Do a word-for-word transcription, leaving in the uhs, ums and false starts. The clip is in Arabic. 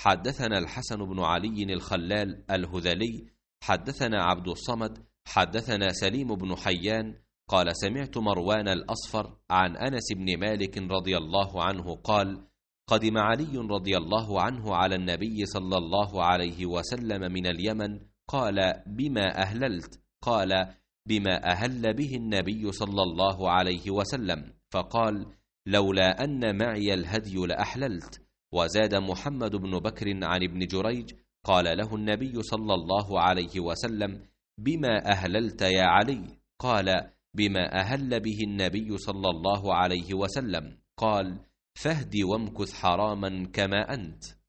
حدثنا الحسن بن علي الخلال الهذلي حدثنا عبد الصمد حدثنا سليم بن حيان قال سمعت مروان الأصفر عن أنس بن مالك رضي الله عنه قال قدم علي رضي الله عنه على النبي صلى الله عليه وسلم من اليمن قال بما أهللت؟ قال بما أهل به النبي صلى الله عليه وسلم، فقال لولا أن معي الهدي لأحللت. وزاد محمد بن بكر عن ابن جريج قال له النبي صلى الله عليه وسلم بما أهللت يا علي؟ قال بما أهل به النبي صلى الله عليه وسلم. قال فاهد وامكث حراما كما أنت.